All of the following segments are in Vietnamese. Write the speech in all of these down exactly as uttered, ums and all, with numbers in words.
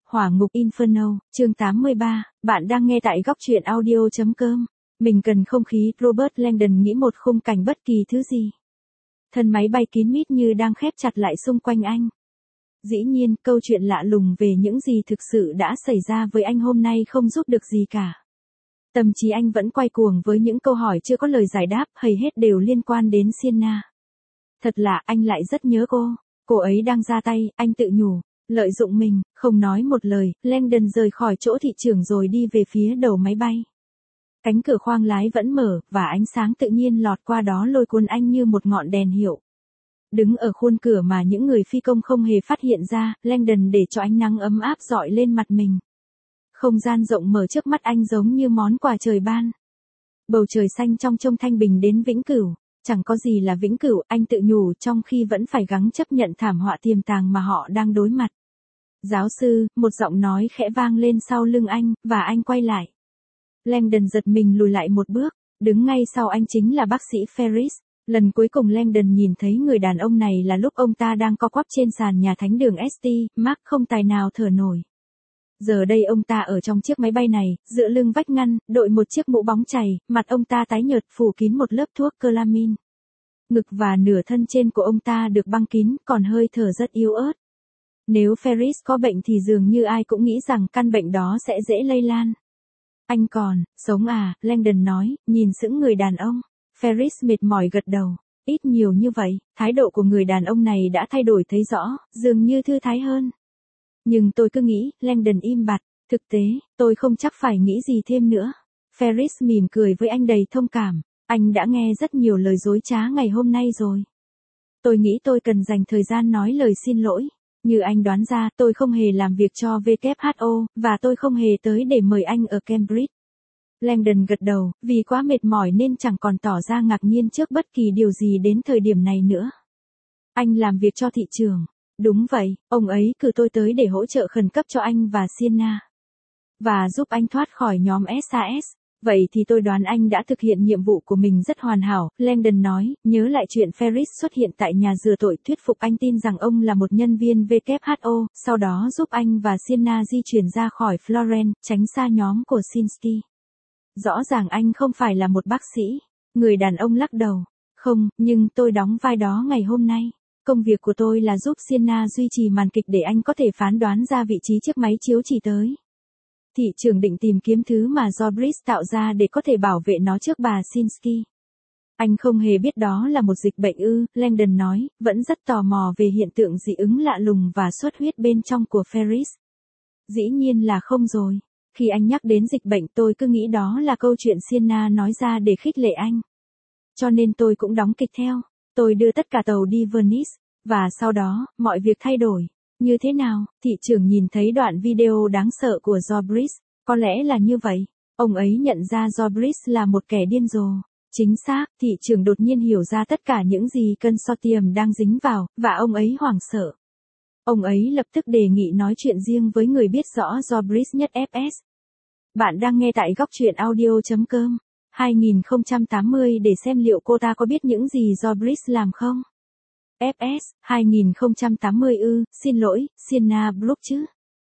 Hỏa ngục Inferno, chương tám mươi ba, bạn đang nghe tại góc truyện audio chấm com. Mình cần không khí, Robert Langdon nghĩ một khung cảnh bất kỳ thứ gì. Thân máy bay kín mít như đang khép chặt lại xung quanh anh. Dĩ nhiên, câu chuyện lạ lùng về những gì thực sự đã xảy ra với anh hôm nay không giúp được gì cả. Tâm trí anh vẫn quay cuồng với những câu hỏi chưa có lời giải đáp, hầu hết đều liên quan đến Sienna. Thật lạ, anh lại rất nhớ cô. Cô ấy đang ra tay, anh tự nhủ. Lợi dụng mình, không nói một lời, Langdon rời khỏi chỗ thị trưởng rồi đi về phía đầu máy bay. Cánh cửa khoang lái vẫn mở, và ánh sáng tự nhiên lọt qua đó lôi cuốn anh như một ngọn đèn hiệu. Đứng ở khuôn cửa mà những người phi công không hề phát hiện ra, Langdon để cho ánh nắng ấm áp rọi lên mặt mình. Không gian rộng mở trước mắt anh giống như món quà trời ban. Bầu trời xanh trong trông thanh bình đến vĩnh cửu. Chẳng có gì là vĩnh cửu, anh tự nhủ trong khi vẫn phải gắng chấp nhận thảm họa tiềm tàng mà họ đang đối mặt. Giáo sư, một giọng nói khẽ vang lên sau lưng anh, và anh quay lại. Langdon giật mình lùi lại một bước, đứng ngay sau anh chính là bác sĩ Ferris. Lần cuối cùng Langdon nhìn thấy người đàn ông này là lúc ông ta đang co quắp trên sàn nhà thánh đường ét tê, Mark không tài nào thở nổi. Giờ đây ông ta ở trong chiếc máy bay này, dựa lưng vách ngăn, đội một chiếc mũ bóng chày, mặt ông ta tái nhợt phủ kín một lớp thuốc Clamine. Ngực và nửa thân trên của ông ta được băng kín, còn hơi thở rất yếu ớt. Nếu Ferris có bệnh thì dường như ai cũng nghĩ rằng căn bệnh đó sẽ dễ lây lan. Anh còn, sống à, Langdon nói, nhìn sững người đàn ông. Ferris mệt mỏi gật đầu. Ít nhiều như vậy, thái độ của người đàn ông này đã thay đổi thấy rõ, dường như thư thái hơn. Nhưng tôi cứ nghĩ, Langdon im bặt, thực tế, tôi không chắc phải nghĩ gì thêm nữa. Ferris mỉm cười với anh đầy thông cảm, anh đã nghe rất nhiều lời dối trá ngày hôm nay rồi. Tôi nghĩ tôi cần dành thời gian nói lời xin lỗi. Như anh đoán ra, tôi không hề làm việc cho vê kép hát o, và tôi không hề tới để mời anh ở Cambridge. Langdon gật đầu, vì quá mệt mỏi nên chẳng còn tỏ ra ngạc nhiên trước bất kỳ điều gì đến thời điểm này nữa. Anh làm việc cho thị trường. Đúng vậy, ông ấy cử tôi tới để hỗ trợ khẩn cấp cho anh và Sienna. Và giúp anh thoát khỏi nhóm ét a ét. Vậy thì tôi đoán anh đã thực hiện nhiệm vụ của mình rất hoàn hảo, Langdon nói, nhớ lại chuyện Ferris xuất hiện tại nhà rửa tội thuyết phục anh tin rằng ông là một nhân viên vê kép hát o, sau đó giúp anh và Sienna di chuyển ra khỏi Florence, tránh xa nhóm của Sinsky. Rõ ràng anh không phải là một bác sĩ. Người đàn ông lắc đầu. Không, nhưng tôi đóng vai đó ngày hôm nay. Công việc của tôi là giúp Sienna duy trì màn kịch để anh có thể phán đoán ra vị trí chiếc máy chiếu chỉ tới. Thị trưởng định tìm kiếm thứ mà Zorbris tạo ra để có thể bảo vệ nó trước bà Sinsky. Anh không hề biết đó là một dịch bệnh ư, Langdon nói, vẫn rất tò mò về hiện tượng dị ứng lạ lùng và xuất huyết bên trong của Ferris. Dĩ nhiên là không rồi. Khi anh nhắc đến dịch bệnh tôi cứ nghĩ đó là câu chuyện Sienna nói ra để khích lệ anh. Cho nên tôi cũng đóng kịch theo. Tôi đưa tất cả tàu đi Venice, và sau đó, mọi việc thay đổi. Như thế nào? Thị trưởng nhìn thấy đoạn video đáng sợ của Zorbris. Có lẽ là như vậy. Ông ấy nhận ra Zorbris là một kẻ điên rồ. Chính xác, thị trưởng đột nhiên hiểu ra tất cả những gì consortium đang dính vào, và ông ấy hoảng sợ. Ông ấy lập tức đề nghị nói chuyện riêng với người biết rõ Zorbris nhất ép ét. Bạn đang nghe tại góc truyện audio chấm com. hai nghìn không trăm tám mươi để xem liệu cô ta có biết những gì Zorbris làm không? ép ét, hai nghìn không trăm tám mươi ư, xin lỗi, Sienna Brook chứ.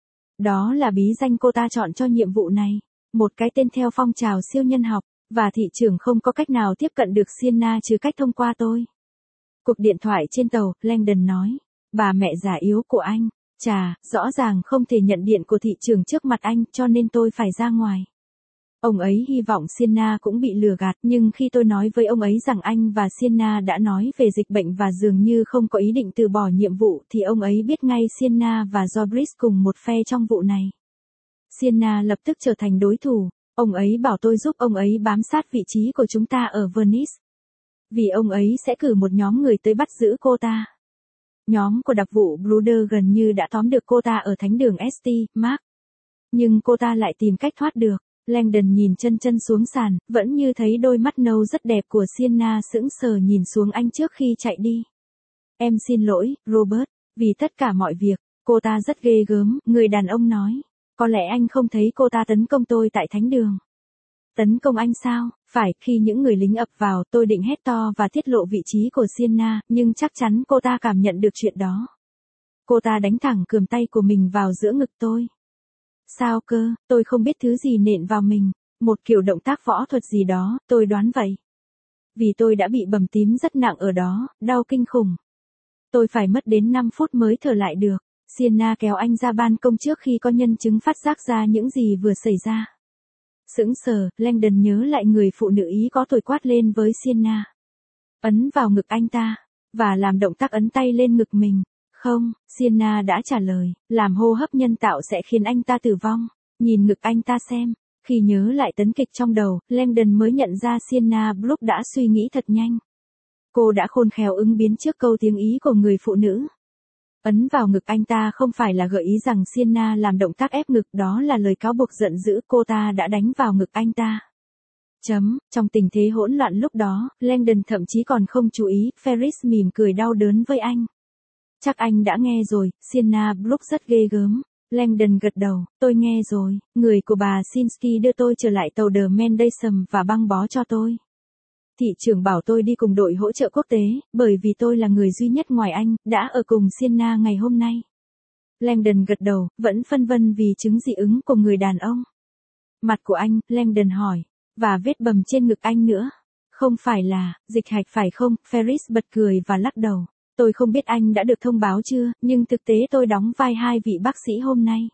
Đó là bí danh cô ta chọn cho nhiệm vụ này. Một cái tên theo phong trào siêu nhân học, và thị trưởng không có cách nào tiếp cận được Sienna trừ cách thông qua tôi. Cuộc điện thoại trên tàu, Langdon nói. Bà mẹ già yếu của anh. Chà, rõ ràng không thể nhận điện của thị trưởng trước mặt anh cho nên tôi phải ra ngoài. Ông ấy hy vọng Sienna cũng bị lừa gạt, nhưng khi tôi nói với ông ấy rằng anh và Sienna đã nói về dịch bệnh và dường như không có ý định từ bỏ nhiệm vụ thì ông ấy biết ngay Sienna và Zorbris cùng một phe trong vụ này. Sienna lập tức trở thành đối thủ, ông ấy bảo tôi giúp ông ấy bám sát vị trí của chúng ta ở Venice. Vì ông ấy sẽ cử một nhóm người tới bắt giữ cô ta. Nhóm của đặc vụ Bruder gần như đã tóm được cô ta ở thánh đường ét tê, Mark. Nhưng cô ta lại tìm cách thoát được. Langdon nhìn chân chân xuống sàn, vẫn như thấy đôi mắt nâu rất đẹp của Sienna sững sờ nhìn xuống anh trước khi chạy đi. Em xin lỗi, Robert, vì tất cả mọi việc, cô ta rất ghê gớm, người đàn ông nói. Có lẽ anh không thấy cô ta tấn công tôi tại thánh đường. Tấn công anh sao? Phải, khi những người lính ập vào, tôi định hét to và tiết lộ vị trí của Sienna, nhưng chắc chắn cô ta cảm nhận được chuyện đó. Cô ta đánh thẳng cườm tay của mình vào giữa ngực tôi. Sao cơ, tôi không biết thứ gì nện vào mình. Một kiểu động tác võ thuật gì đó, tôi đoán vậy. Vì tôi đã bị bầm tím rất nặng ở đó, đau kinh khủng. Tôi phải mất đến năm phút mới thở lại được. Sienna kéo anh ra ban công trước khi có nhân chứng phát giác ra những gì vừa xảy ra. Sững sờ, Langdon nhớ lại người phụ nữ Ý có tuổi quát lên với Sienna. Ấn vào ngực anh ta, và làm động tác ấn tay lên ngực mình. Không, Sienna đã trả lời, làm hô hấp nhân tạo sẽ khiến anh ta tử vong. Nhìn ngực anh ta xem. Khi nhớ lại tấn kịch trong đầu, Langdon mới nhận ra Sienna Brooke đã suy nghĩ thật nhanh. Cô đã khôn khéo ứng biến trước câu tiếng Ý của người phụ nữ. Ấn vào ngực anh ta không phải là gợi ý rằng Sienna làm động tác ép ngực, đó là lời cáo buộc giận dữ cô ta đã đánh vào ngực anh ta. Chấm, trong tình thế hỗn loạn lúc đó, Langdon thậm chí còn không chú ý, Ferris mỉm cười đau đớn với anh. Chắc anh đã nghe rồi, Sienna Brooke rất ghê gớm. Langdon gật đầu, tôi nghe rồi, người của bà Sinsky đưa tôi trở lại tàu The Mendelssohn và băng bó cho tôi. Thị trưởng bảo tôi đi cùng đội hỗ trợ quốc tế, bởi vì tôi là người duy nhất ngoài anh, đã ở cùng Sienna ngày hôm nay. Langdon gật đầu, vẫn phân vân vì chứng dị ứng của người đàn ông. Mặt của anh, Langdon hỏi, và vết bầm trên ngực anh nữa. Không phải là, dịch hạch phải không? Ferris bật cười và lắc đầu. Tôi không biết anh đã được thông báo chưa, nhưng thực tế tôi đóng vai hai vị bác sĩ hôm nay.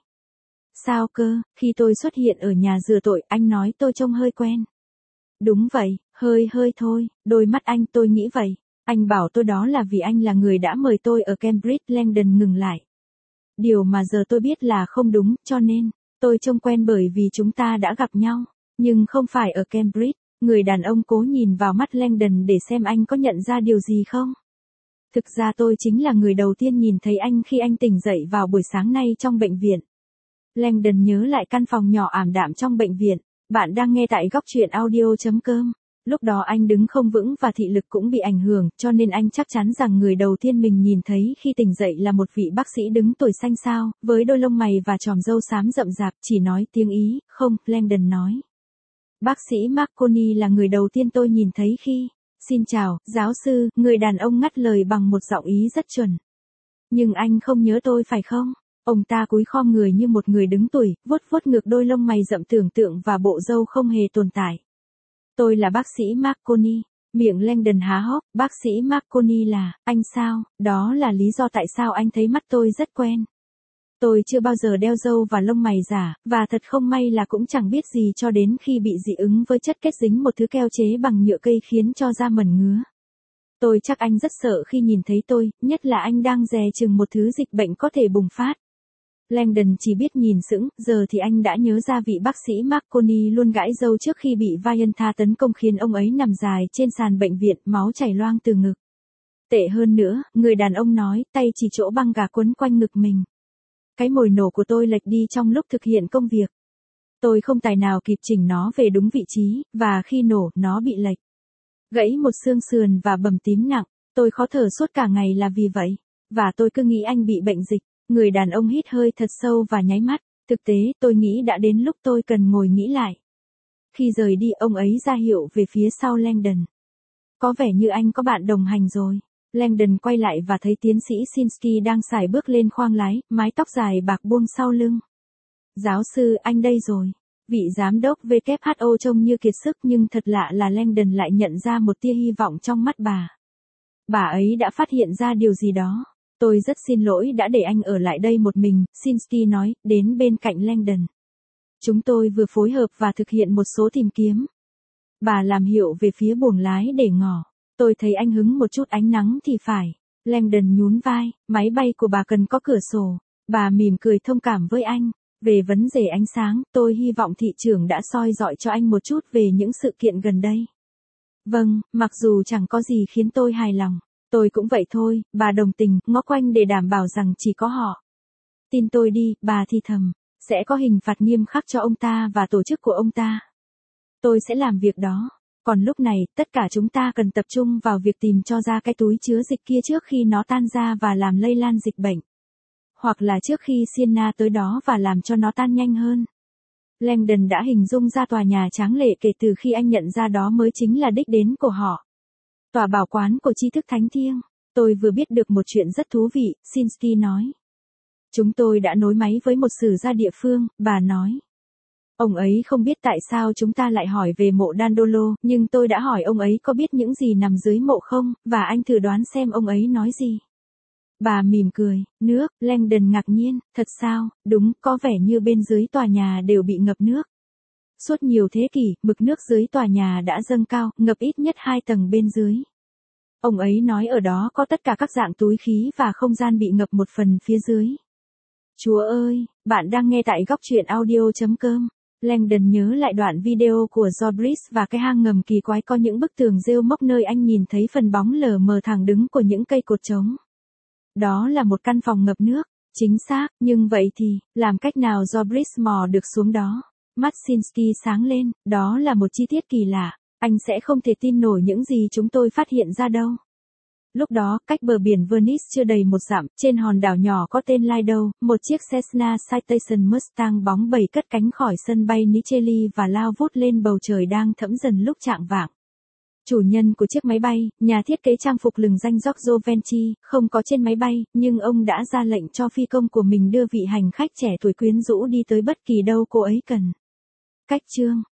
Sao cơ, khi tôi xuất hiện ở nhà rửa tội, anh nói tôi trông hơi quen. Đúng vậy, hơi hơi thôi, đôi mắt anh tôi nghĩ vậy. Anh bảo tôi đó là vì anh là người đã mời tôi ở Cambridge. Langdon ngừng lại. Điều mà giờ tôi biết là không đúng, cho nên, tôi trông quen bởi vì chúng ta đã gặp nhau, nhưng không phải ở Cambridge. Người đàn ông cố nhìn vào mắt Langdon để xem anh có nhận ra điều gì không. Thực ra tôi chính là người đầu tiên nhìn thấy anh khi anh tỉnh dậy vào buổi sáng nay trong bệnh viện. Langdon nhớ lại căn phòng nhỏ ảm đạm trong bệnh viện. Bạn đang nghe tại góc truyện audio chấm com. Lúc đó anh đứng không vững và thị lực cũng bị ảnh hưởng, cho nên anh chắc chắn rằng người đầu tiên mình nhìn thấy khi tỉnh dậy là một vị bác sĩ đứng tuổi xanh xao, với đôi lông mày và chòm râu xám rậm rạp, chỉ nói tiếng Ý. Không, Langdon nói. Bác sĩ Marconi là người đầu tiên tôi nhìn thấy khi... Xin chào, giáo sư, người đàn ông ngắt lời bằng một giọng Ý rất chuẩn. Nhưng anh không nhớ tôi phải không? Ông ta cúi khom người như một người đứng tuổi, vuốt vuốt ngược đôi lông mày rậm tưởng tượng và bộ râu không hề tồn tại. Tôi là bác sĩ Marconi. Miệng Langdon há hốc, bác sĩ Marconi là, anh sao, đó là lý do tại sao anh thấy mắt tôi rất quen. Tôi chưa bao giờ đeo râu và lông mày giả, và thật không may là cũng chẳng biết gì cho đến khi bị dị ứng với chất kết dính một thứ keo chế bằng nhựa cây khiến cho da mẩn ngứa. Tôi chắc anh rất sợ khi nhìn thấy tôi, nhất là anh đang dè chừng một thứ dịch bệnh có thể bùng phát. Langdon chỉ biết nhìn sững, giờ thì anh đã nhớ ra vị bác sĩ Marconi luôn gãi râu trước khi bị Vaianta tấn công khiến ông ấy nằm dài trên sàn bệnh viện, máu chảy loang từ ngực. Tệ hơn nữa, người đàn ông nói, tay chỉ chỗ băng gà quấn quanh ngực mình. Cái mồi nổ của tôi lệch đi trong lúc thực hiện công việc. Tôi không tài nào kịp chỉnh nó về đúng vị trí, và khi nổ, nó bị lệch. Gãy một xương sườn và bầm tím nặng, tôi khó thở suốt cả ngày là vì vậy. Và tôi cứ nghĩ anh bị bệnh dịch. Người đàn ông hít hơi thật sâu và nháy mắt. Thực tế, tôi nghĩ đã đến lúc tôi cần ngồi nghĩ lại. Khi rời đi, ông ấy ra hiệu về phía sau Langdon. Có vẻ như anh có bạn đồng hành rồi. Langdon quay lại và thấy tiến sĩ Sinsky đang sải bước lên khoang lái, mái tóc dài bạc buông sau lưng. Giáo sư, anh đây rồi. Vị giám đốc W H O trông như kiệt sức nhưng thật lạ là Langdon lại nhận ra một tia hy vọng trong mắt bà. Bà ấy đã phát hiện ra điều gì đó. Tôi rất xin lỗi đã để anh ở lại đây một mình, Sinsky nói, đến bên cạnh Langdon. Chúng tôi vừa phối hợp và thực hiện một số tìm kiếm. Bà làm hiệu về phía buồng lái để ngỏ. Tôi thấy anh hứng một chút ánh nắng thì phải. Langdon nhún vai, máy bay của bà cần có cửa sổ. Bà mỉm cười thông cảm với anh. Về vấn đề ánh sáng, tôi hy vọng thị trưởng đã soi dọi cho anh một chút về những sự kiện gần đây. Vâng, mặc dù chẳng có gì khiến tôi hài lòng. Tôi cũng vậy thôi, bà đồng tình, ngó quanh để đảm bảo rằng chỉ có họ. Tin tôi đi, bà thì thầm. Sẽ có hình phạt nghiêm khắc cho ông ta và tổ chức của ông ta. Tôi sẽ làm việc đó. Còn lúc này, tất cả chúng ta cần tập trung vào việc tìm cho ra cái túi chứa dịch kia trước khi nó tan ra và làm lây lan dịch bệnh. Hoặc là trước khi Sienna tới đó và làm cho nó tan nhanh hơn. Langdon đã hình dung ra tòa nhà tráng lệ kể từ khi anh nhận ra đó mới chính là đích đến của họ. Tòa bảo quán của tri thức thánh thiêng. Tôi vừa biết được một chuyện rất thú vị, Sinsky nói. Chúng tôi đã nối máy với một sử gia địa phương, bà nói. Ông ấy không biết tại sao chúng ta lại hỏi về mộ Dandolo, nhưng tôi đã hỏi ông ấy có biết những gì nằm dưới mộ không, và anh thử đoán xem ông ấy nói gì. Bà mỉm cười, nước, Langdon ngạc nhiên, thật sao, đúng, có vẻ như bên dưới tòa nhà đều bị ngập nước. Suốt nhiều thế kỷ, mực nước dưới tòa nhà đã dâng cao, ngập ít nhất hai tầng bên dưới. Ông ấy nói ở đó có tất cả các dạng túi khí và không gian bị ngập một phần phía dưới. Chúa ơi, bạn đang nghe tại góc truyện audio.com. Langdon nhớ lại đoạn video của Jobris và cái hang ngầm kỳ quái có những bức tường rêu mốc nơi anh nhìn thấy phần bóng lờ mờ thẳng đứng của những cây cột trống. Đó là một căn phòng ngập nước, chính xác, nhưng vậy thì, làm cách nào Jobris mò được xuống đó? Mắt Shinsky sáng lên, đó là một chi tiết kỳ lạ, anh sẽ không thể tin nổi những gì chúng tôi phát hiện ra đâu. Lúc đó, cách bờ biển Venice chưa đầy một dặm, trên hòn đảo nhỏ có tên Lido, một chiếc Cessna Citation Mustang bóng bẩy cất cánh khỏi sân bay Nicelli và lao vút lên bầu trời đang thẫm dần lúc chạng vạng. Chủ nhân của chiếc máy bay, nhà thiết kế trang phục lừng danh Giorgio Venci, không có trên máy bay, nhưng ông đã ra lệnh cho phi công của mình đưa vị hành khách trẻ tuổi quyến rũ đi tới bất kỳ đâu cô ấy cần. Cách chương